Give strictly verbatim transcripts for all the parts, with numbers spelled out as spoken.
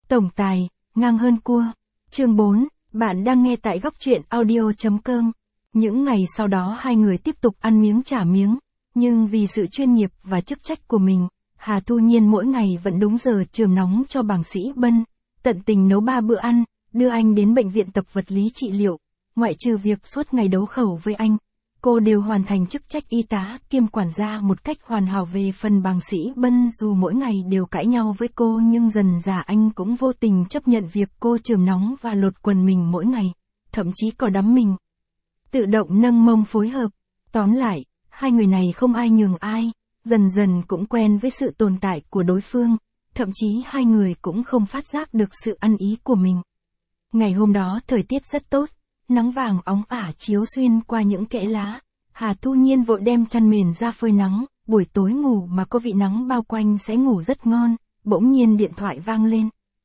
Tổng tài, ngang hơn cua. Chương bốn, bạn đang nghe tại góc truyện audio chấm com. Những ngày sau đó hai người tiếp tục ăn miếng trả miếng, nhưng vì sự chuyên nghiệp và chức trách của mình, Hà Thu Nhiên mỗi ngày vẫn đúng giờ chườm nóng cho bảng sĩ Bân, tận tình nấu ba bữa ăn, đưa anh đến bệnh viện tập vật lý trị liệu. Ngoại trừ việc suốt ngày đấu khẩu với anh, cô đều hoàn thành chức trách y tá kiêm quản gia một cách hoàn hảo. Về phần bảng sĩ Bân, dù mỗi ngày đều cãi nhau với cô nhưng dần dà anh cũng vô tình chấp nhận việc cô chườm nóng và lột quần mình mỗi ngày, thậm chí có đắm mình. Tự động nâng mông phối hợp. Tóm lại, hai người này không ai nhường ai, dần dần cũng quen với sự tồn tại của đối phương, thậm chí hai người cũng không phát giác được sự ăn ý của mình. Ngày hôm đó thời tiết rất tốt, nắng vàng óng ả chiếu xuyên qua những kẽ lá. Hà Thu Nhiên vội đem chăn mền ra phơi nắng, buổi tối ngủ mà có vị nắng bao quanh sẽ ngủ rất ngon. Bỗng nhiên điện thoại vang lên.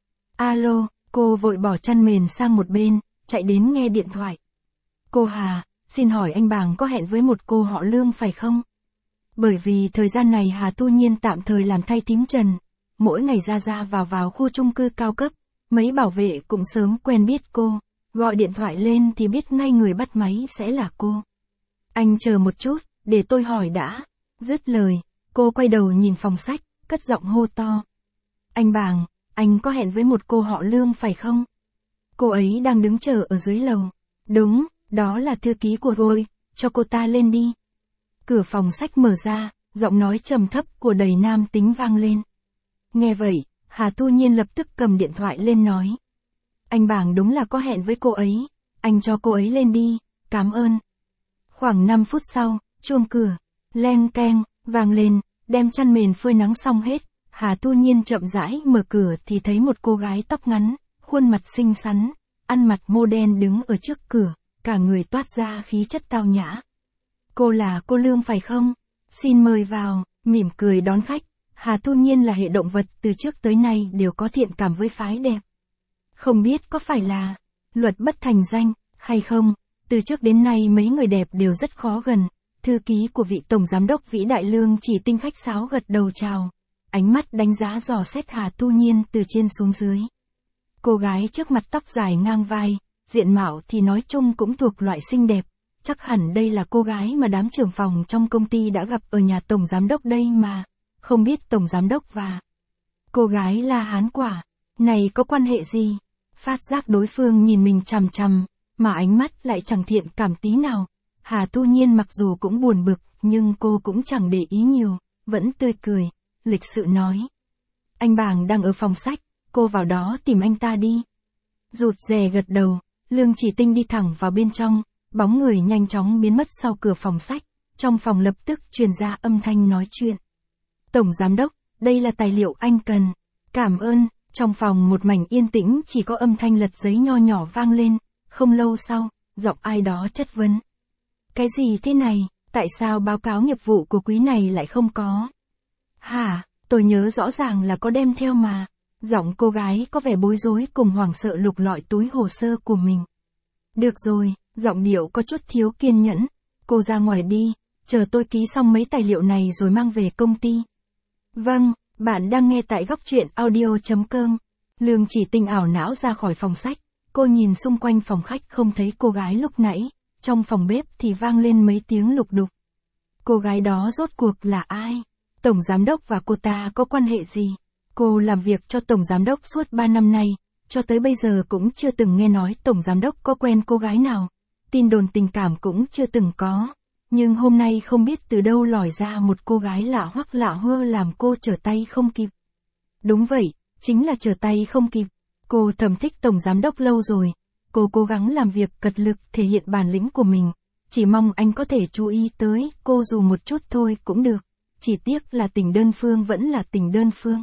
Alo, cô vội bỏ chăn mền sang một bên, chạy đến nghe điện thoại. Cô Hà, xin hỏi anh Bàng có hẹn với một cô họ Lương phải không? Bởi vì thời gian này Hà Thu Nhiên tạm thời làm thay thím Trần, mỗi ngày ra ra vào vào khu chung cư cao cấp, mấy bảo vệ cũng sớm quen biết cô, gọi điện thoại lên thì biết ngay người bắt máy sẽ là cô. Anh chờ một chút, để tôi hỏi đã. Dứt lời, cô quay đầu nhìn phòng sách, cất giọng hô to. Anh Bàng, anh có hẹn với một cô họ Lương phải không? Cô ấy đang đứng chờ ở dưới lầu. Đúng, đó là thư ký của tôi, cho cô ta lên đi. Cửa phòng sách mở ra, giọng nói trầm thấp của đầy nam tính vang lên. Nghe vậy, Hà Thu Nhiên lập tức cầm điện thoại lên nói. Anh Bàng đúng là có hẹn với cô ấy, anh cho cô ấy lên đi, cảm ơn. Khoảng năm phút sau, chuông cửa, leng keng, vang lên, đem chăn mền phơi nắng xong hết, Hà Thu Nhiên chậm rãi mở cửa thì thấy một cô gái tóc ngắn, khuôn mặt xinh xắn, ăn mặc mô đen đứng ở trước cửa, cả người toát ra khí chất tao nhã. Cô là cô Lương phải không? Xin mời vào, mỉm cười đón khách. Hà Thu Nhiên là hệ động vật từ trước tới nay đều có thiện cảm với phái đẹp. Không biết có phải là luật bất thành danh, hay không, từ trước đến nay mấy người đẹp đều rất khó gần. Thư ký của vị tổng giám đốc vĩ đại Lương Chỉ Tinh khách sáo gật đầu chào, ánh mắt đánh giá dò xét Hà Thu Nhiên từ trên xuống dưới. Cô gái trước mặt tóc dài ngang vai, diện mạo thì nói chung cũng thuộc loại xinh đẹp, chắc hẳn đây là cô gái mà đám trưởng phòng trong công ty đã gặp ở nhà tổng giám đốc đây mà, không biết tổng giám đốc và cô gái La Hán Quả này có quan hệ gì? Phát giác đối phương nhìn mình chằm chằm, mà ánh mắt lại chẳng thiện cảm tí nào. Hà Thu Nhiên mặc dù cũng buồn bực, nhưng cô cũng chẳng để ý nhiều, vẫn tươi cười, lịch sự nói. Anh Bàng đang ở phòng sách, cô vào đó tìm anh ta đi. Rụt rè gật đầu, Lương Chỉ Tinh đi thẳng vào bên trong, bóng người nhanh chóng biến mất sau cửa phòng sách, trong phòng lập tức truyền ra âm thanh nói chuyện. Tổng giám đốc, đây là tài liệu anh cần. Cảm ơn. Trong phòng một mảnh yên tĩnh chỉ có âm thanh lật giấy nho nhỏ vang lên, không lâu sau, giọng ai đó chất vấn. Cái gì thế này, tại sao báo cáo nghiệp vụ của quý này lại không có? Hả, tôi nhớ rõ ràng là có đem theo mà. Giọng cô gái có vẻ bối rối cùng hoảng sợ lục lọi túi hồ sơ của mình. Được rồi, giọng điệu có chút thiếu kiên nhẫn, cô ra ngoài đi, chờ tôi ký xong mấy tài liệu này rồi mang về công ty. Vâng. Bạn đang nghe tại góc truyện audio chấm com. Lương Chỉ Tinh ảo não ra khỏi phòng sách, cô nhìn xung quanh phòng khách không thấy cô gái lúc nãy, trong phòng bếp thì vang lên mấy tiếng lục đục. Cô gái đó rốt cuộc là ai? Tổng giám đốc và cô ta có quan hệ gì? Cô làm việc cho tổng giám đốc suốt ba năm nay, cho tới bây giờ cũng chưa từng nghe nói tổng giám đốc có quen cô gái nào. Tin đồn tình cảm cũng chưa từng có. Nhưng hôm nay không biết từ đâu lòi ra một cô gái lạ hoắc lạ hơ làm cô trở tay không kịp. Đúng vậy, chính là trở tay không kịp. Cô thầm thích tổng giám đốc lâu rồi. Cô cố gắng làm việc cật lực thể hiện bản lĩnh của mình. Chỉ mong anh có thể chú ý tới cô dù một chút thôi cũng được. Chỉ tiếc là tình đơn phương vẫn là tình đơn phương.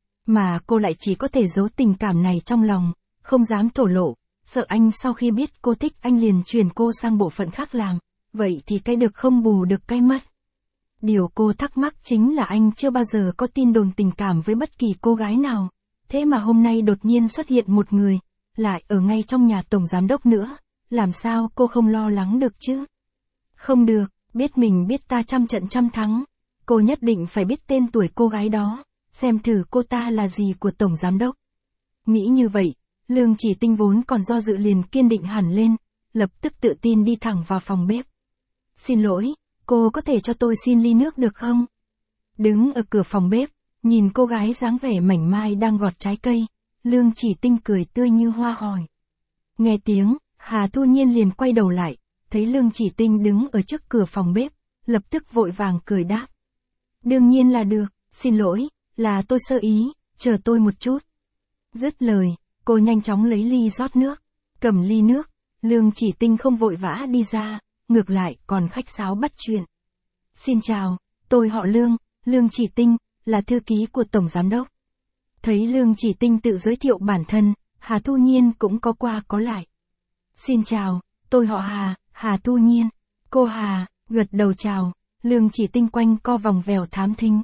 Mà cô lại chỉ có thể giấu tình cảm này trong lòng, không dám thổ lộ, sợ anh sau khi biết cô thích anh liền chuyển cô sang bộ phận khác làm. Vậy thì cái được không bù được cái mất. Điều cô thắc mắc chính là anh chưa bao giờ có tin đồn tình cảm với bất kỳ cô gái nào. Thế mà hôm nay đột nhiên xuất hiện một người, lại ở ngay trong nhà tổng giám đốc nữa. Làm sao cô không lo lắng được chứ? Không được, biết mình biết ta trăm trận trăm thắng. Cô nhất định phải biết tên tuổi cô gái đó, xem thử cô ta là gì của tổng giám đốc. Nghĩ như vậy, Lương Chỉ Tinh vốn còn do dự liền kiên định hẳn lên, lập tức tự tin đi thẳng vào phòng bếp. Xin lỗi, cô có thể cho tôi xin ly nước được không? Đứng ở cửa phòng bếp, nhìn cô gái dáng vẻ mảnh mai đang gọt trái cây, Lương Chỉ Tinh cười tươi như hoa hỏi. Nghe tiếng, Hà Thu Nhiên liền quay đầu lại, thấy Lương Chỉ Tinh đứng ở trước cửa phòng bếp, lập tức vội vàng cười đáp. Đương nhiên là được, xin lỗi, là tôi sơ ý, chờ tôi một chút. Dứt lời, cô nhanh chóng lấy ly rót nước, cầm ly nước, Lương Chỉ Tinh không vội vã đi ra, ngược lại còn khách sáo bắt chuyện. Xin chào, tôi họ Lương, Lương Chỉ Tinh, là thư ký của Tổng Giám Đốc. Thấy Lương Chỉ Tinh tự giới thiệu bản thân, Hà Thu Nhiên cũng có qua có lại. Xin chào, tôi họ Hà, Hà Thu Nhiên. Cô Hà, gật đầu chào, Lương Chỉ Tinh quanh co vòng vèo thám thính.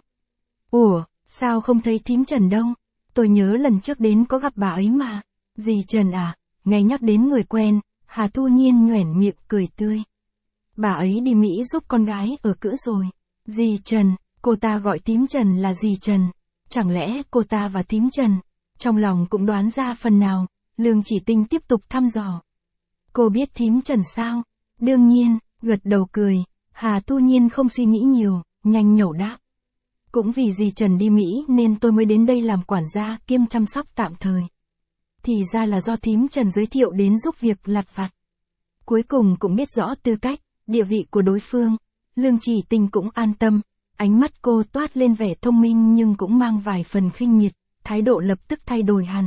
Ủa, sao không thấy thím Trần đâu? Tôi nhớ lần trước đến có gặp bà ấy mà. Dì Trần à, nghe nhắc đến người quen, Hà Thu Nhiên nhoẻn miệng cười tươi. Bà ấy đi Mỹ giúp con gái ở cữ rồi. Dì Trần, cô ta gọi thím Trần là dì Trần. Chẳng lẽ cô ta và thím Trần? Trong lòng cũng đoán ra phần nào, Lương Chỉ Tinh tiếp tục thăm dò. Cô biết thím Trần sao? Đương nhiên, gật đầu cười, Hà Thu Nhiên không suy nghĩ nhiều, nhanh nhẩu đáp. Cũng vì dì Trần đi Mỹ nên tôi mới đến đây làm quản gia kiêm chăm sóc tạm thời. Thì ra là do thím Trần giới thiệu đến giúp việc lặt vặt. Cuối cùng cũng biết rõ tư cách, địa vị của đối phương, Lương Chỉ Tinh cũng an tâm, ánh mắt cô toát lên vẻ thông minh nhưng cũng mang vài phần khinh miệt, thái độ lập tức thay đổi hẳn.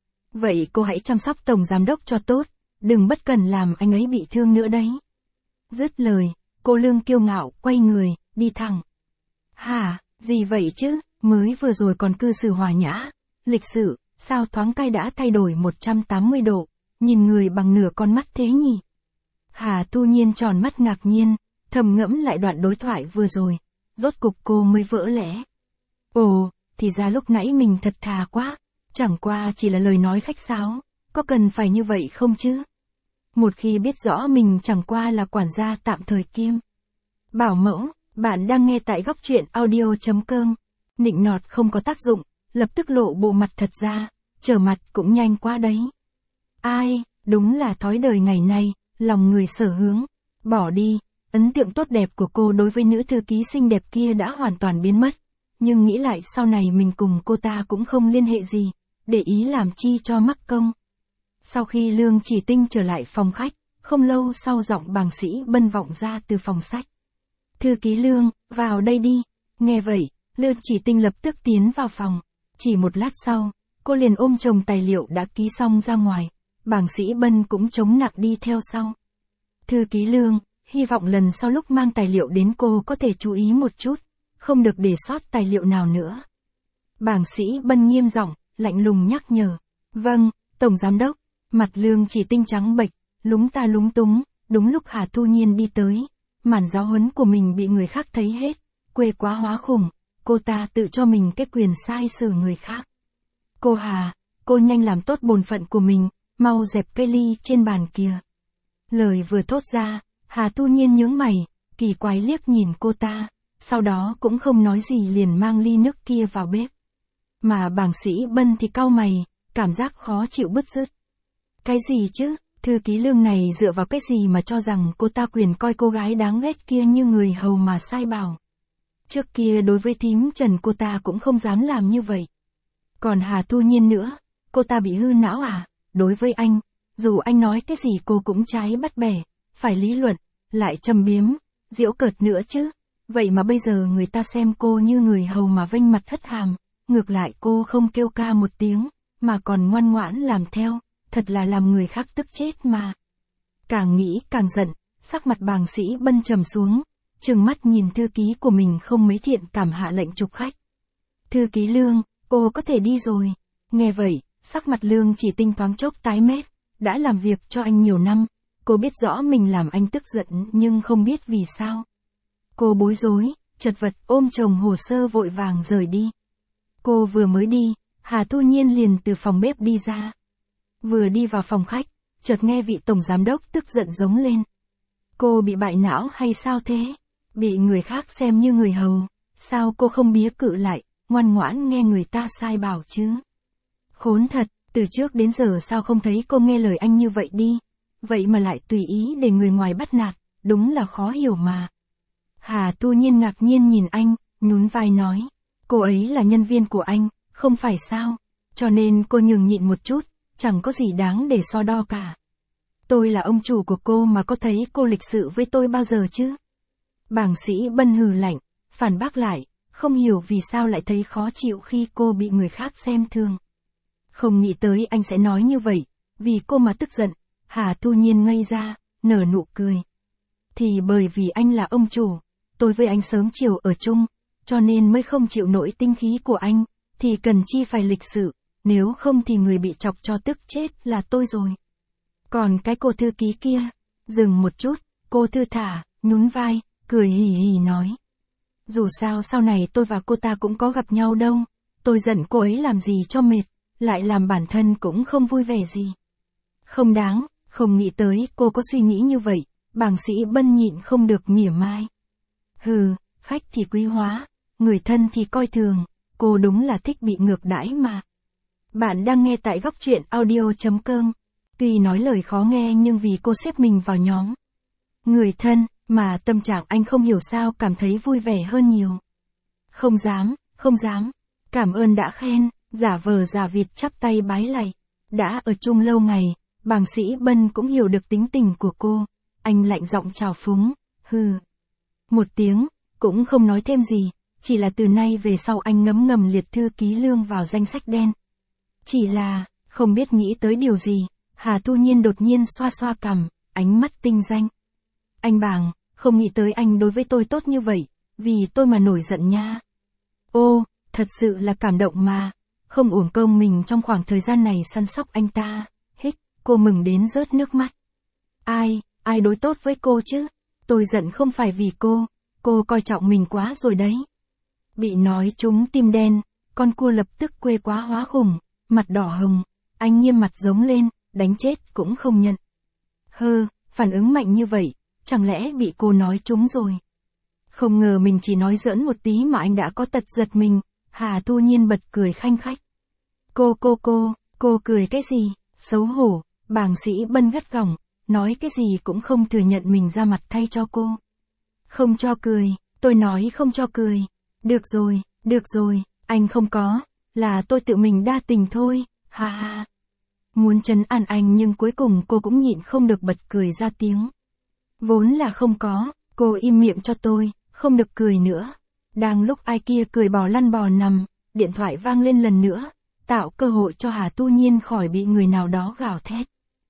Vậy cô hãy chăm sóc Tổng Giám Đốc cho tốt, đừng bất cần làm anh ấy bị thương nữa đấy. Dứt lời, cô Lương kiêu ngạo quay người, đi thẳng. Hả, gì vậy chứ, mới vừa rồi còn cư xử hòa nhã, lịch sự, sao thoáng cay đã thay đổi một trăm tám mươi độ, nhìn người bằng nửa con mắt thế nhỉ? Hà Thu Nhiên tròn mắt ngạc nhiên, thầm ngẫm lại đoạn đối thoại vừa rồi, rốt cục cô mới vỡ lẽ. Ồ, thì ra lúc nãy mình thật thà quá, chẳng qua chỉ là lời nói khách sáo, có cần phải như vậy không chứ? Một khi biết rõ mình chẳng qua là quản gia tạm thời kiêm bảo mẫu, bạn đang nghe tại góc truyện audio chấm com. Nịnh nọt không có tác dụng, lập tức lộ bộ mặt thật ra, trở mặt cũng nhanh quá đấy. Ai, đúng là thói đời ngày nay, lòng người sở hướng, bỏ đi, ấn tượng tốt đẹp của cô đối với nữ thư ký xinh đẹp kia đã hoàn toàn biến mất. Nhưng nghĩ lại sau này mình cùng cô ta cũng không liên hệ gì, để ý làm chi cho mắc công. Sau khi Lương Chỉ Tinh trở lại phòng khách, không lâu sau giọng bàng sĩ Bân vọng ra từ phòng sách. Thư ký Lương, vào đây đi. Nghe vậy, Lương Chỉ Tinh lập tức tiến vào phòng. Chỉ một lát sau, cô liền ôm chồng tài liệu đã ký xong ra ngoài. Bàng sĩ Bân cũng chống nặng đi theo sau. Thư ký Lương, hy vọng lần sau lúc mang tài liệu đến cô có thể chú ý một chút, không được để sót tài liệu nào nữa. Bàng sĩ Bân nghiêm giọng, lạnh lùng nhắc nhở. Vâng, Tổng Giám Đốc. Mặt Lương Chỉ Tinh trắng bệch, lúng ta lúng túng, đúng lúc Hà Thu Nhiên đi tới. Màn giáo huấn của mình bị người khác thấy hết, quê quá hóa khủng, cô ta tự cho mình cái quyền sai xử người khác. Cô Hà, cô nhanh làm tốt bổn phận của mình, mau dẹp cây ly trên bàn kia. Lời vừa thốt ra, Hà Thu Nhiên nhướng mày, kỳ quái liếc nhìn cô ta, sau đó cũng không nói gì liền mang ly nước kia vào bếp. Mà bàng sĩ Bân thì cau mày, cảm giác khó chịu bứt rứt. Cái gì chứ, thư ký Lương này dựa vào cái gì mà cho rằng cô ta quyền coi cô gái đáng ghét kia như người hầu mà sai bảo. Trước kia đối với thím Trần cô ta cũng không dám làm như vậy. Còn Hà Thu Nhiên nữa, cô ta bị hư não à, đối với anh, dù anh nói cái gì cô cũng trái bắt bẻ, phải lý luận, lại châm biếm, giễu cợt nữa chứ. Vậy mà bây giờ người ta xem cô như người hầu mà vênh mặt hất hàm, ngược lại cô không kêu ca một tiếng, mà còn ngoan ngoãn làm theo. Thật là làm người khác tức chết mà. Càng nghĩ càng giận, sắc mặt bàng sĩ Bân trầm xuống, trừng mắt nhìn thư ký của mình không mấy thiện cảm hạ lệnh trục khách. Thư ký Lương, cô có thể đi rồi. Nghe vậy, sắc mặt Lương Chỉ Tinh thoáng chốc tái mét, đã làm việc cho anh nhiều năm, cô biết rõ mình làm anh tức giận nhưng không biết vì sao. Cô bối rối, chật vật ôm chồng hồ sơ vội vàng rời đi. Cô vừa mới đi, Hà Thu Nhiên liền từ phòng bếp đi ra. Vừa đi vào phòng khách, chợt nghe vị Tổng Giám Đốc tức giận giống lên. Cô bị bại não hay sao thế? Bị người khác xem như người hầu, sao cô không bía cự lại, ngoan ngoãn nghe người ta sai bảo chứ? Khốn thật, Từ trước đến giờ sao không thấy cô nghe lời anh như vậy đi, vậy mà lại tùy ý để người ngoài bắt nạt, đúng là khó hiểu mà. Hà Tu Nhiên ngạc nhiên nhìn anh, nhún vai nói, cô ấy là nhân viên của anh, không phải sao, cho nên cô nhường nhịn một chút, chẳng có gì đáng để so đo cả. Tôi là ông chủ của cô mà có thấy cô lịch sự với tôi bao giờ chứ? Bàng Sĩ Bân hừ lạnh, phản bác lại, không hiểu vì sao lại thấy khó chịu khi cô bị người khác xem thường. Không nghĩ tới anh sẽ nói như vậy, vì cô mà tức giận. Hà Tu Nhiên ngây ra, nở nụ cười. Thì bởi vì anh là ông chủ, tôi với anh sớm chiều ở chung, cho nên mới không chịu nổi tinh khí của anh, thì cần chi phải lịch sự, nếu không thì người bị chọc cho tức chết là tôi rồi. Còn cái cô thư ký kia, dừng một chút, cô thư thả, nhún vai, cười hì hì nói. Dù sao sau này tôi và cô ta cũng có gặp nhau đâu, tôi giận cô ấy làm gì cho mệt, lại làm bản thân cũng không vui vẻ gì. Không đáng, không nghĩ tới cô có suy nghĩ như vậy, Bàng Sĩ Bân nhịn không được mỉa mai. Hừ, khách thì quý hóa, người thân thì coi thường, cô đúng là thích bị ngược đãi mà. Bạn đang nghe tại góc truyện audio chấm com. Tuy nói lời khó nghe nhưng vì cô xếp mình vào nhóm người thân, mà tâm trạng anh không hiểu sao cảm thấy vui vẻ hơn nhiều. Không dám, không dám, cảm ơn đã khen, giả vờ giả vịt chắp tay bái lạy. Đã ở chung lâu ngày, Bàng Sĩ Bân cũng hiểu được tính tình của cô, anh lạnh giọng chào phúng, hừ. Một tiếng, cũng không nói thêm gì, chỉ là từ nay về sau anh ngấm ngầm liệt thư ký Lương vào danh sách đen. Chỉ là, không biết nghĩ tới điều gì, Hà Tu Nhiên đột nhiên xoa xoa cằm, ánh mắt tinh danh. Anh Bàng, không nghĩ tới anh đối với tôi tốt như vậy, vì tôi mà nổi giận nha. Ô, thật sự là cảm động mà, không uổng công mình trong khoảng thời gian này săn sóc anh ta, hích, cô mừng đến rớt nước mắt. Ai, ai đối tốt với cô chứ? Tôi giận không phải vì cô, cô coi trọng mình quá rồi đấy. Bị nói trúng tim đen, con cua lập tức quê quá hóa khủng, mặt đỏ hồng, anh nghiêm mặt giống lên, đánh chết cũng không nhận. Hơ, phản ứng mạnh như vậy, chẳng lẽ bị cô nói trúng rồi? Không ngờ mình chỉ nói giỡn một tí mà anh đã có tật giật mình, Hà Tu Nhiên bật cười khanh khách. Cô cô cô, cô cười cái gì, xấu hổ, Bàng Sĩ Bân gắt gỏng, nói cái gì cũng không thừa nhận mình ra mặt thay cho cô. Không cho cười, tôi nói không cho cười. Được rồi, được rồi, anh không có, là tôi tự mình đa tình thôi, ha ha. Muốn trấn an anh nhưng cuối cùng cô cũng nhịn không được bật cười ra tiếng. Vốn là không có, cô im miệng cho tôi, không được cười nữa. Đang lúc ai kia cười bò lăn bò nằm, điện thoại vang lên lần nữa, tạo cơ hội cho Hà Tu Nhiên khỏi bị người nào đó gào thét.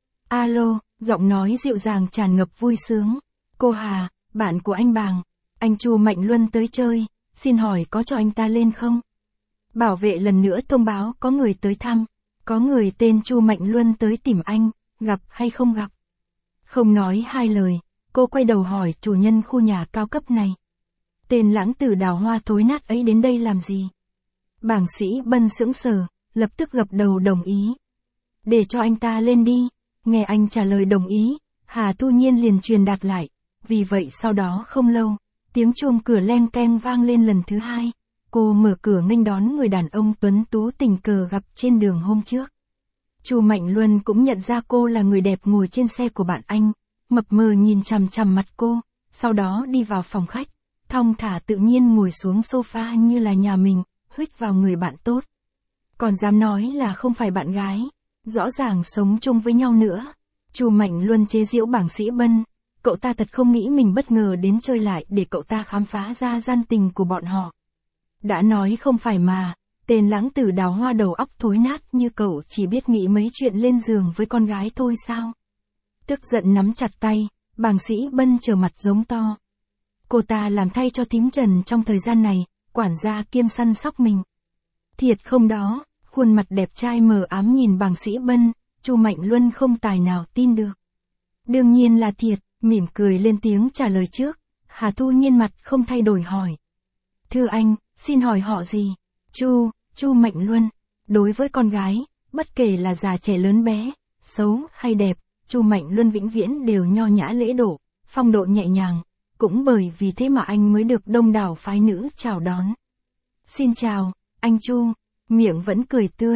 Alo, giọng nói dịu dàng tràn ngập vui sướng. Cô Hà, bạn của anh Bàng, anh Chu Mạnh Luân tới chơi, xin hỏi có cho anh ta lên không? Bảo vệ lần nữa thông báo có người tới thăm, có người tên Chu Mạnh Luân tới tìm anh, gặp hay không gặp? Không nói hai lời, cô quay đầu hỏi chủ nhân khu nhà cao cấp này. Tên lãng tử đào hoa thối nát ấy đến đây làm gì? Bàng Sĩ Bân sững sờ, lập tức gật đầu đồng ý. Để cho anh ta lên đi. Nghe anh trả lời đồng ý, Hà Tu Nhiên liền truyền đạt lại. Vì vậy sau đó không lâu, tiếng chuông cửa leng keng vang lên lần thứ hai. Cô mở cửa nghênh đón người đàn ông tuấn tú tình cờ gặp trên đường hôm trước. Chu Mạnh Luân cũng nhận ra cô là người đẹp ngồi trên xe của bạn anh, mập mờ nhìn chằm chằm mặt cô, sau đó đi vào phòng khách, thong thả tự nhiên ngồi xuống sofa như là nhà mình, huých vào người bạn tốt. Còn dám nói là không phải bạn gái, rõ ràng sống chung với nhau nữa. Chu Mạnh Luân chế giễu Bàng Sĩ Bân, cậu ta thật không nghĩ mình bất ngờ đến chơi lại để cậu ta khám phá ra gian tình của bọn họ. Đã nói không phải mà, tên lãng tử đào hoa đầu óc thối nát như cậu chỉ biết nghĩ mấy chuyện lên giường với con gái thôi sao? Tức giận nắm chặt tay, Bàng Sĩ Bân trở mặt giống to. Cô ta làm thay cho thím Trần trong thời gian này, quản gia kiêm săn sóc mình. Thiệt không đó, khuôn mặt đẹp trai mờ ám nhìn Bàng Sĩ Bân, Chu Mạnh Luân không tài nào tin được. Đương nhiên là thiệt, mỉm cười lên tiếng trả lời trước. Hà Tu Nhiên mặt không thay đổi hỏi. Thưa anh, xin hỏi họ gì? Chu, Chu Mạnh Luân. Đối với con gái, bất kể là già trẻ lớn bé, xấu hay đẹp, Chu Mạnh Luân vĩnh viễn đều nho nhã lễ độ, phong độ nhẹ nhàng. Cũng bởi vì thế mà anh mới được đông đảo phái nữ chào đón. Xin chào, anh Chu. Miệng vẫn cười tươi,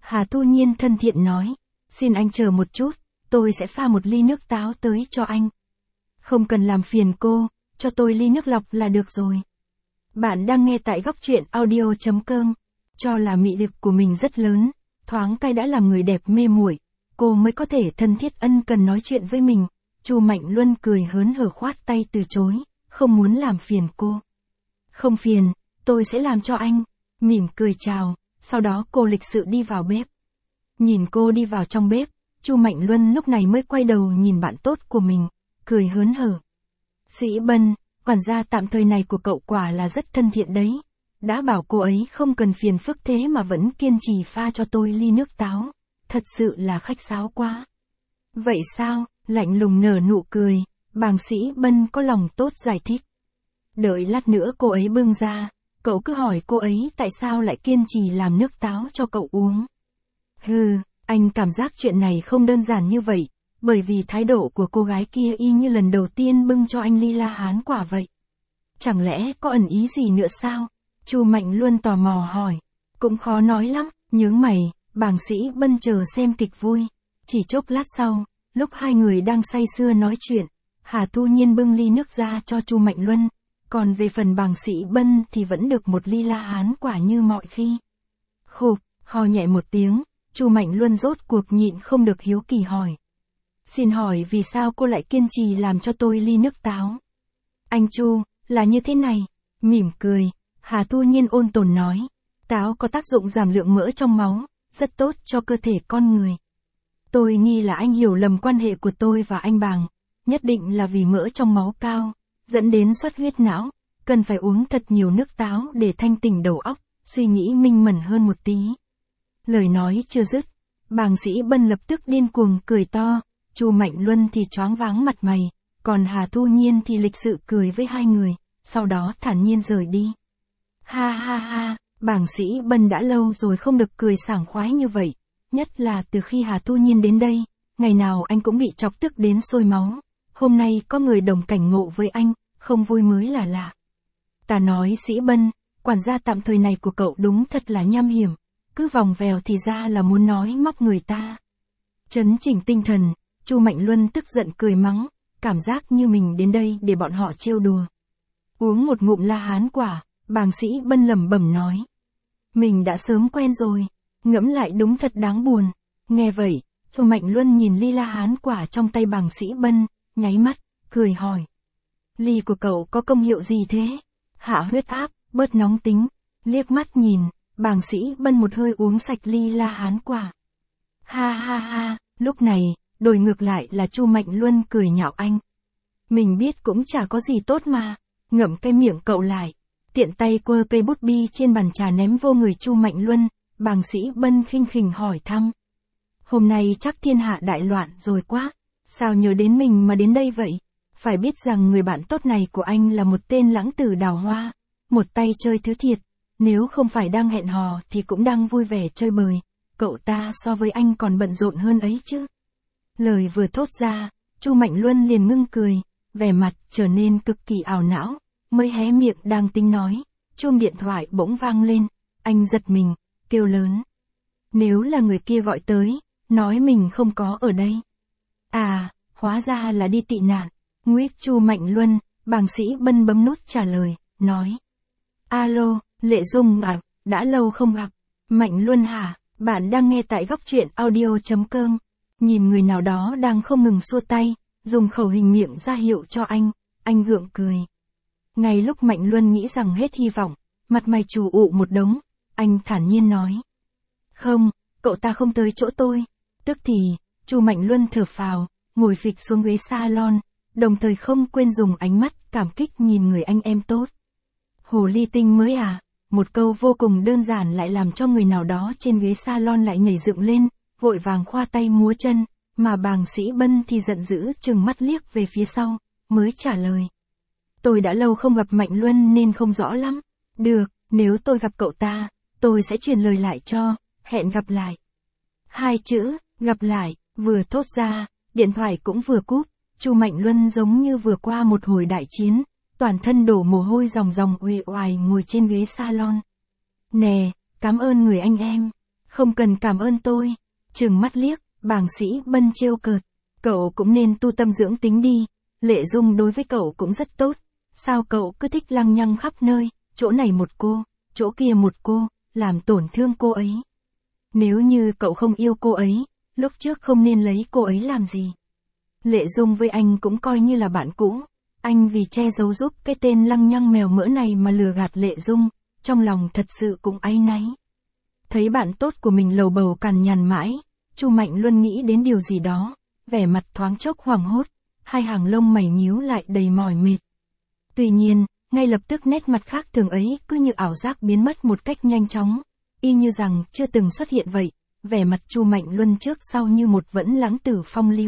Hà Thu Nhiên thân thiện nói. Xin anh chờ một chút, tôi sẽ pha một ly nước táo tới cho anh. Không cần làm phiền cô, cho tôi ly nước lọc là được rồi. Bạn đang nghe tại góc truyện audio chấm com. Cho là mị lực của mình rất lớn, thoáng cái đã làm người đẹp mê muội, cô mới có thể thân thiết ân cần nói chuyện với mình. Chu Mạnh Luân cười hớn hở khoát tay từ chối, không muốn làm phiền cô. Không phiền, tôi sẽ làm cho anh. Mỉm cười chào, sau đó cô lịch sự đi vào bếp. Nhìn cô đi vào trong bếp, Chu Mạnh Luân lúc này mới quay đầu nhìn bạn tốt của mình, cười hớn hở. Sĩ Bân, quản gia tạm thời này của cậu quả là rất thân thiện đấy. Đã bảo cô ấy không cần phiền phức thế mà vẫn kiên trì pha cho tôi ly nước táo. Thật sự là khách sáo quá. Vậy sao? Lạnh lùng nở nụ cười, bàng Sĩ Bân có lòng tốt giải thích. Đợi lát nữa cô ấy bưng ra, cậu cứ hỏi cô ấy tại sao lại kiên trì làm nước táo cho cậu uống. Hừ, anh cảm giác chuyện này không đơn giản như vậy, bởi vì thái độ của cô gái kia y như lần đầu tiên bưng cho anh ly La Hán quả vậy. Chẳng lẽ có ẩn ý gì nữa sao? Chu Mạnh Luân tò mò hỏi. Cũng khó nói lắm, nhướng mày, bàng Sĩ Bân chờ xem kịch vui. Chỉ chốc lát sau, lúc hai người đang say sưa nói chuyện, Hà Thu Nhiên bưng ly nước ra cho Chu Mạnh Luân, còn về phần bàng Sĩ Bân thì vẫn được một ly La Hán quả như mọi khi. Khục, ho nhẹ một tiếng, Chu Mạnh Luân rốt cuộc nhịn không được hiếu kỳ hỏi. Xin hỏi vì sao cô lại kiên trì làm cho tôi ly nước táo? Anh Chu, là như thế này. Mỉm cười, Hà Thu Nhiên ôn tồn nói. Táo có tác dụng giảm lượng mỡ trong máu, rất tốt cho cơ thể con người. Tôi nghi là anh hiểu lầm quan hệ của tôi và anh Bàng, nhất định là vì mỡ trong máu cao, dẫn đến xuất huyết não, cần phải uống thật nhiều nước táo để thanh tỉnh đầu óc, suy nghĩ minh mẫn hơn một tí. Lời nói chưa dứt, bàng Sĩ Bân lập tức điên cuồng cười to, Chu Mạnh Luân thì choáng váng mặt mày, còn Hà Thu Nhiên thì lịch sự cười với hai người, sau đó thản nhiên rời đi. Ha ha ha, bàng Sĩ Bân đã lâu rồi không được cười sảng khoái như vậy, nhất là từ khi Hà Thu Nhiên đến đây, ngày nào anh cũng bị chọc tức đến sôi máu, hôm nay có người đồng cảnh ngộ với anh, không vui mới là lạ. Ta nói Sĩ Bân, quản gia tạm thời này của cậu đúng thật là nham hiểm, cứ vòng vèo thì ra là muốn nói móc người ta. Chấn chỉnh tinh thần, Chu Mạnh Luân tức giận cười mắng, cảm giác như mình đến đây để bọn họ trêu đùa. Uống một ngụm La Hán quả, bàng Sĩ Bân lẩm bẩm nói. Mình đã sớm quen rồi, ngẫm lại đúng thật đáng buồn. Nghe vậy, Chu Mạnh Luân nhìn ly La Hán quả trong tay bàng Sĩ Bân, nháy mắt, cười hỏi. Ly của cậu có công hiệu gì thế? Hạ huyết áp, bớt nóng tính. Liếc mắt nhìn, bàng Sĩ Bân một hơi uống sạch ly La Hán quả. Ha ha ha, lúc này, đổi ngược lại là Chu Mạnh Luân cười nhạo anh. Mình biết cũng chả có gì tốt mà, ngậm cái miệng cậu lại. Tiện tay quơ cây bút bi trên bàn trà ném vô người Chu Mạnh Luân, bàng Sĩ Bân khinh khỉnh hỏi thăm. Hôm nay chắc thiên hạ đại loạn rồi quá, sao nhớ đến mình mà đến đây vậy? Phải biết rằng người bạn tốt này của anh là một tên lãng tử đào hoa, một tay chơi thứ thiệt, nếu không phải đang hẹn hò thì cũng đang vui vẻ chơi bời, cậu ta so với anh còn bận rộn hơn ấy chứ. Lời vừa thốt ra, Chu Mạnh Luân liền ngưng cười, vẻ mặt trở nên cực kỳ ảo não, mới hé miệng đang tính nói, chuông điện thoại bỗng vang lên, anh giật mình, kêu lớn. Nếu là người kia gọi tới, nói mình không có ở đây. À, hóa ra là đi tị nạn. Nguyết Chu Mạnh Luân, bàng Sĩ Bân bấm nút trả lời, nói. Alo, Lệ Dung à, đã lâu không gặp. Mạnh Luân hả, bạn đang nghe tại góc truyện audio chấm com. Nhìn người nào đó đang không ngừng xua tay, dùng khẩu hình miệng ra hiệu cho anh, anh gượng cười. Ngay lúc Mạnh Luân nghĩ rằng hết hy vọng, mặt mày trù ụ một đống, anh thản nhiên nói. Không, cậu ta không tới chỗ tôi. Tức thì, Chu Mạnh Luân thở phào, ngồi phịch xuống ghế salon, đồng thời không quên dùng ánh mắt cảm kích nhìn người anh em tốt. Hồ ly tinh mới à, một câu vô cùng đơn giản lại làm cho người nào đó trên ghế salon lại nhảy dựng lên, vội vàng khoa tay múa chân, mà bàng Sĩ Bân thì giận dữ trừng mắt liếc về phía sau, mới trả lời. Tôi đã lâu không gặp Mạnh Luân nên không rõ lắm. Được, nếu tôi gặp cậu ta, tôi sẽ truyền lời lại cho, hẹn gặp lại. Hai chữ, gặp lại, vừa thốt ra, điện thoại cũng vừa cúp, Chu Mạnh Luân giống như vừa qua một hồi đại chiến, toàn thân đổ mồ hôi ròng ròng uể oải ngồi trên ghế salon. Nè, cảm ơn người anh em. Không cần cảm ơn tôi. Trừng mắt liếc, bàng sĩ Bân trêu cợt. Cậu cũng nên tu tâm dưỡng tính đi. Lệ Dung đối với cậu cũng rất tốt. Sao cậu cứ thích lăng nhăng khắp nơi, chỗ này một cô, chỗ kia một cô, làm tổn thương cô ấy. Nếu như cậu không yêu cô ấy, lúc trước không nên lấy cô ấy làm gì. Lệ Dung với anh cũng coi như là bạn cũ. Anh vì che giấu giúp cái tên lăng nhăng mèo mỡ này mà lừa gạt Lệ Dung, trong lòng thật sự cũng áy náy. Thấy bạn tốt của mình lầu bầu cằn nhằn mãi, Chu Mạnh Luân nghĩ đến điều gì đó, vẻ mặt thoáng chốc hoảng hốt, hai hàng lông mày nhíu lại đầy mỏi mệt. Tuy nhiên, ngay lập tức nét mặt khác thường ấy cứ như ảo giác biến mất một cách nhanh chóng, y như rằng chưa từng xuất hiện vậy, vẻ mặt Chu Mạnh Luân trước sau như một vẫn lãng tử phong lưu.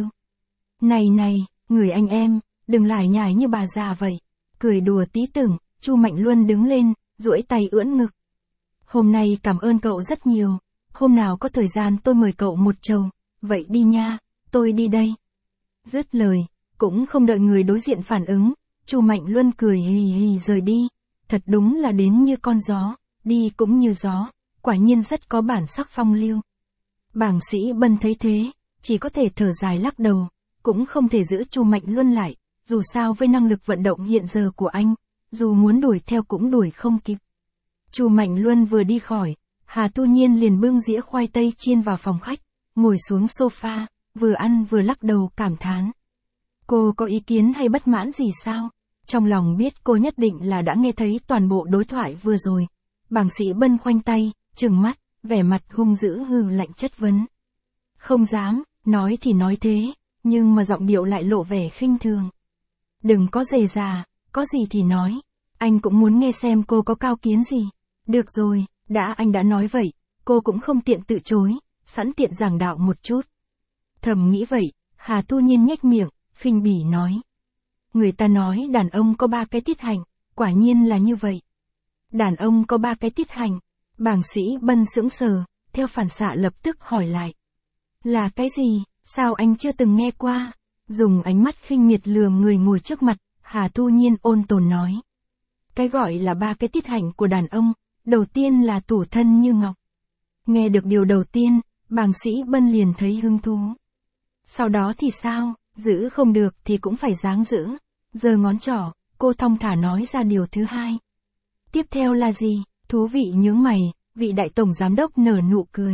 Này này, người anh em, đừng lải nhải như bà già vậy. Cười đùa tí tưởng, Chu Mạnh Luân đứng lên, duỗi tay ưỡn ngực. Hôm nay cảm ơn cậu rất nhiều, hôm nào có thời gian tôi mời cậu một chầu, vậy đi nha, tôi đi đây. Dứt lời, cũng không đợi người đối diện phản ứng, Chu Mạnh Luân cười hì hì rời đi, thật đúng là đến như con gió, đi cũng như gió, quả nhiên rất có bản sắc phong lưu. Bàng sĩ Bân thấy thế, chỉ có thể thở dài lắc đầu, cũng không thể giữ Chu Mạnh Luân lại, dù sao với năng lực vận động hiện giờ của anh, dù muốn đuổi theo cũng đuổi không kịp. Chu Mạnh Luân vừa đi khỏi, Hà Tu Nhiên liền bưng dĩa khoai tây chiên vào phòng khách, ngồi xuống sofa, vừa ăn vừa lắc đầu cảm thán. Cô có ý kiến hay bất mãn gì sao? Trong lòng biết cô nhất định là đã nghe thấy toàn bộ đối thoại vừa rồi. Bàng sĩ Bân khoanh tay, trừng mắt, vẻ mặt hung dữ hừ lạnh chất vấn. Không dám, nói thì nói thế, nhưng mà giọng điệu lại lộ vẻ khinh thường. Đừng có dề già, có gì thì nói, anh cũng muốn nghe xem cô có cao kiến gì. Được rồi, đã anh đã nói vậy, cô cũng không tiện từ chối, sẵn tiện giảng đạo một chút. Thầm nghĩ vậy, Hà Tu Nhiên nhếch miệng, khinh bỉ nói. Người ta nói đàn ông có ba cái tiết hành, quả nhiên là như vậy. Đàn ông có ba cái tiết hành, bàng sĩ Bân sững sờ, theo phản xạ lập tức hỏi lại. Là cái gì, sao anh chưa từng nghe qua? Dùng ánh mắt khinh miệt lườm người ngồi trước mặt, Hà Tu Nhiên ôn tồn nói. Cái gọi là ba cái tiết hạnh của đàn ông, đầu tiên là tủ thân như ngọc. Nghe được điều đầu tiên, bàng sĩ Bân liền thấy hứng thú. Sau đó thì sao, giữ không được thì cũng phải dáng giữ. Giơ ngón trỏ, cô thong thả nói ra điều thứ hai. Tiếp theo là gì? Thú vị nhướng mày, vị đại tổng giám đốc nở nụ cười.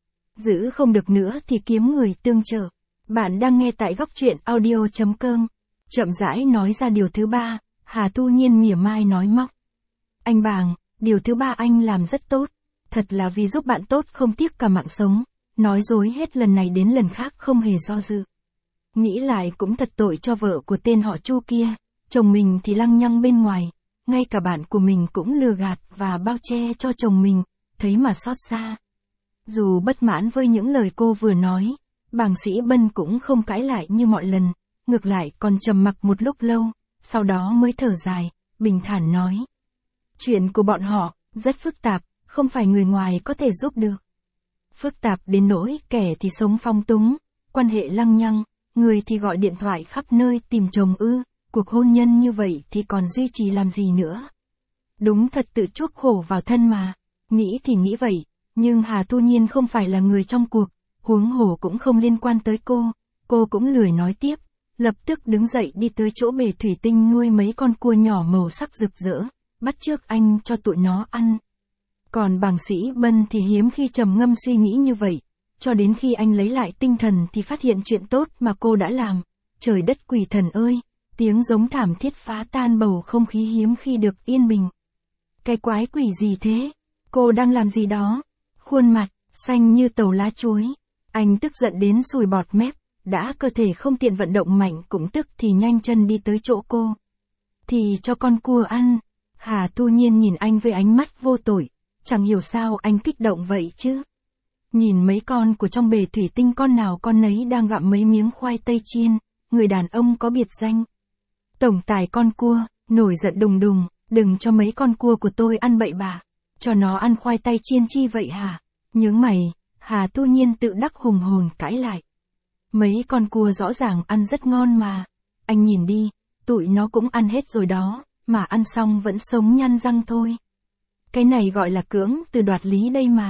Giữ không được nữa thì kiếm người tương trợ. Bạn đang nghe tại góc truyện audio chấm com. Chậm rãi nói ra điều thứ ba, Hà Tu Nhiên mỉa mai nói móc. Anh Bàng, điều thứ ba anh làm rất tốt. Thật là vì giúp bạn tốt không tiếc cả mạng sống. Nói dối hết lần này đến lần khác không hề do dự. Nghĩ lại cũng thật tội cho vợ của tên họ Chu kia. Chồng mình thì lăng nhăng bên ngoài. Ngay cả bạn của mình cũng lừa gạt và bao che cho chồng mình. Thấy mà xót xa. Dù bất mãn với những lời cô vừa nói, bàng sĩ Bân cũng không cãi lại như mọi lần. Ngược lại còn trầm mặc một lúc lâu, sau đó mới thở dài, bình thản nói. Chuyện của bọn họ, rất phức tạp, không phải người ngoài có thể giúp được. Phức tạp đến nỗi kẻ thì sống phong túng, quan hệ lăng nhăng, người thì gọi điện thoại khắp nơi tìm chồng ư, cuộc hôn nhân như vậy thì còn duy trì làm gì nữa. Đúng thật tự chuốc khổ vào thân mà, nghĩ thì nghĩ vậy, nhưng Hà Tu Nhiên không phải là người trong cuộc, huống hồ cũng không liên quan tới cô, cô cũng lười nói tiếp. Lập tức đứng dậy đi tới chỗ bể thủy tinh nuôi mấy con cua nhỏ màu sắc rực rỡ, bắt chước anh cho tụi nó ăn. Còn bàng sĩ Bân thì hiếm khi trầm ngâm suy nghĩ như vậy, cho đến khi anh lấy lại tinh thần thì phát hiện chuyện tốt mà cô đã làm. Trời đất quỷ thần ơi, tiếng giống thảm thiết phá tan bầu không khí hiếm khi được yên bình. Cái quái quỷ gì thế? Cô đang làm gì đó? Khuôn mặt, xanh như tàu lá chuối. Anh tức giận đến sùi bọt mép. Đã cơ thể không tiện vận động mạnh cũng tức thì nhanh chân đi tới chỗ cô. Thì cho con cua ăn. Hà Tu Nhiên nhìn anh với ánh mắt vô tội. Chẳng hiểu sao anh kích động vậy chứ. Nhìn mấy con của trong bể thủy tinh con nào con nấy đang gặm mấy miếng khoai tây chiên. Người đàn ông có biệt danh. Tổng tài con cua, nổi giận đùng đùng. Đừng cho mấy con cua của tôi ăn bậy bạ. Cho nó ăn khoai tây chiên chi vậy hả? Nhướng mày, Hà Tu Nhiên tự đắc hùng hồn cãi lại. Mấy con cua rõ ràng ăn rất ngon mà. Anh nhìn đi, tụi nó cũng ăn hết rồi đó, mà ăn xong vẫn sống nhăn răng thôi. Cái này gọi là cưỡng từ đoạt lý đây mà.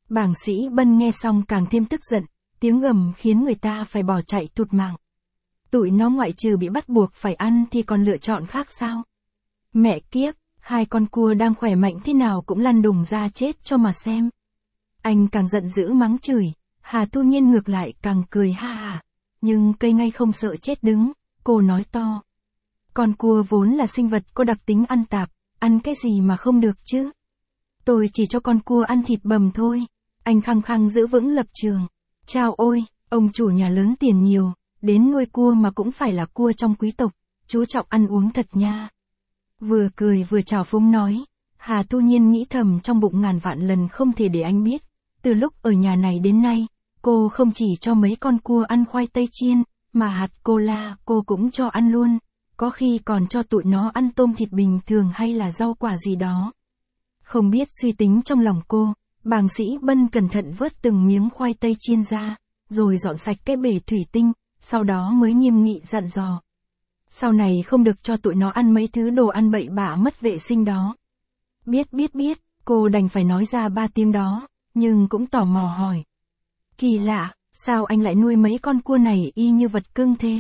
Bàng Sĩ Bân nghe xong càng thêm tức giận, tiếng gầm khiến người ta phải bỏ chạy tụt mạng. Tụi nó ngoại trừ bị bắt buộc phải ăn thì còn lựa chọn khác sao? Mẹ kiếp, hai con cua đang khỏe mạnh thế nào cũng lăn đùng ra chết cho mà xem. Anh càng giận dữ mắng chửi, Hà Tu Nhiên ngược lại càng cười ha hà. Nhưng cây ngay không sợ chết đứng, cô nói to. Con cua vốn là sinh vật có đặc tính ăn tạp, ăn cái gì mà không được chứ? Tôi chỉ cho con cua ăn thịt bầm thôi. Anh khăng khăng giữ vững lập trường. Chao ôi, ông chủ nhà lớn tiền nhiều, đến nuôi cua mà cũng phải là cua trong quý tộc, chú trọng ăn uống thật nha. Vừa cười vừa trào phúng nói, Hà Tu Nhiên nghĩ thầm trong bụng ngàn vạn lần không thể để anh biết. Từ lúc ở nhà này đến nay, cô không chỉ cho mấy con cua ăn khoai tây chiên, mà hạt cola cô cũng cho ăn luôn, có khi còn cho tụi nó ăn tôm thịt bình thường hay là rau quả gì đó. Không biết suy tính trong lòng cô, Bàng Sĩ Bân cẩn thận vớt từng miếng khoai tây chiên ra, rồi dọn sạch cái bể thủy tinh, sau đó mới nghiêm nghị dặn dò. Sau này không được cho tụi nó ăn mấy thứ đồ ăn bậy bạ mất vệ sinh đó. Biết biết biết, cô đành phải nói ra ba tiếng đó, nhưng cũng tò mò hỏi. Kỳ lạ, sao anh lại nuôi mấy con cua này y như vật cưng thế?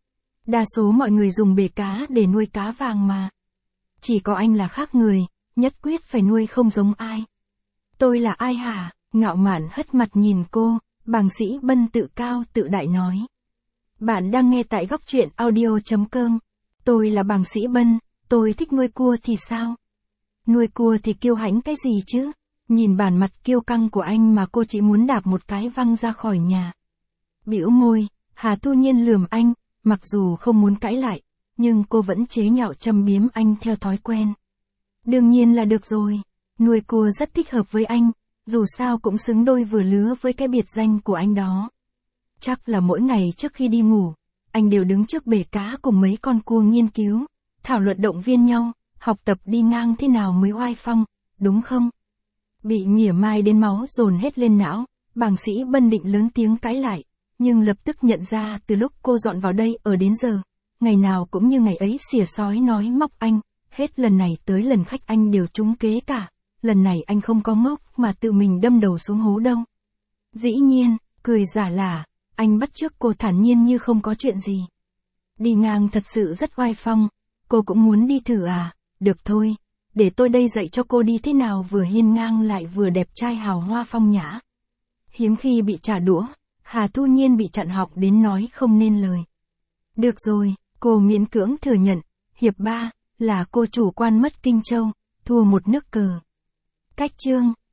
Đa số mọi người dùng bể cá để nuôi cá vàng mà. Chỉ có anh là khác người, nhất quyết phải nuôi không giống ai. Tôi là ai hả? Ngạo mạn hất mặt nhìn cô, Bàng Sĩ Bân tự cao tự đại nói. Bạn đang nghe tại góc truyện audio chấm com. Tôi là Bàng Sĩ Bân, tôi thích nuôi cua thì sao? Nuôi cua thì kiêu hãnh cái gì chứ? Nhìn bản mặt kiêu căng của anh mà cô chỉ muốn đạp một cái văng ra khỏi nhà. Bĩu môi, Hà Tu Nhiên lườm anh, mặc dù không muốn cãi lại, nhưng cô vẫn chế nhạo châm biếm anh theo thói quen. Đương nhiên là được rồi, nuôi cua rất thích hợp với anh, dù sao cũng xứng đôi vừa lứa với cái biệt danh của anh đó. Chắc là mỗi ngày trước khi đi ngủ, anh đều đứng trước bể cá cùng mấy con cua nghiên cứu, thảo luận động viên nhau, học tập đi ngang thế nào mới oai phong, đúng không? Bị mỉa mai đến máu dồn hết lên não, Bàng Sĩ Bân định lớn tiếng cãi lại, nhưng lập tức nhận ra từ lúc cô dọn vào đây ở đến giờ, ngày nào cũng như ngày ấy xỉa sói nói móc anh, hết lần này tới lần khách anh đều trúng kế cả, lần này anh không có ngốc mà tự mình đâm đầu xuống hố đâu. Dĩ nhiên, cười giả lả, anh bắt chước cô thản nhiên như không có chuyện gì. Đi ngang thật sự rất oai phong, cô cũng muốn đi thử à, được thôi, để tôi đây dạy cho cô đi thế nào vừa hiên ngang lại vừa đẹp trai hào hoa phong nhã. Hiếm khi bị trả đũa, Hà Tu Nhiên bị chặn học đến nói không nên lời. Được rồi, cô miễn cưỡng thừa nhận, hiệp ba, là cô chủ quan mất Kinh Châu, thua một nước cờ. Cách chương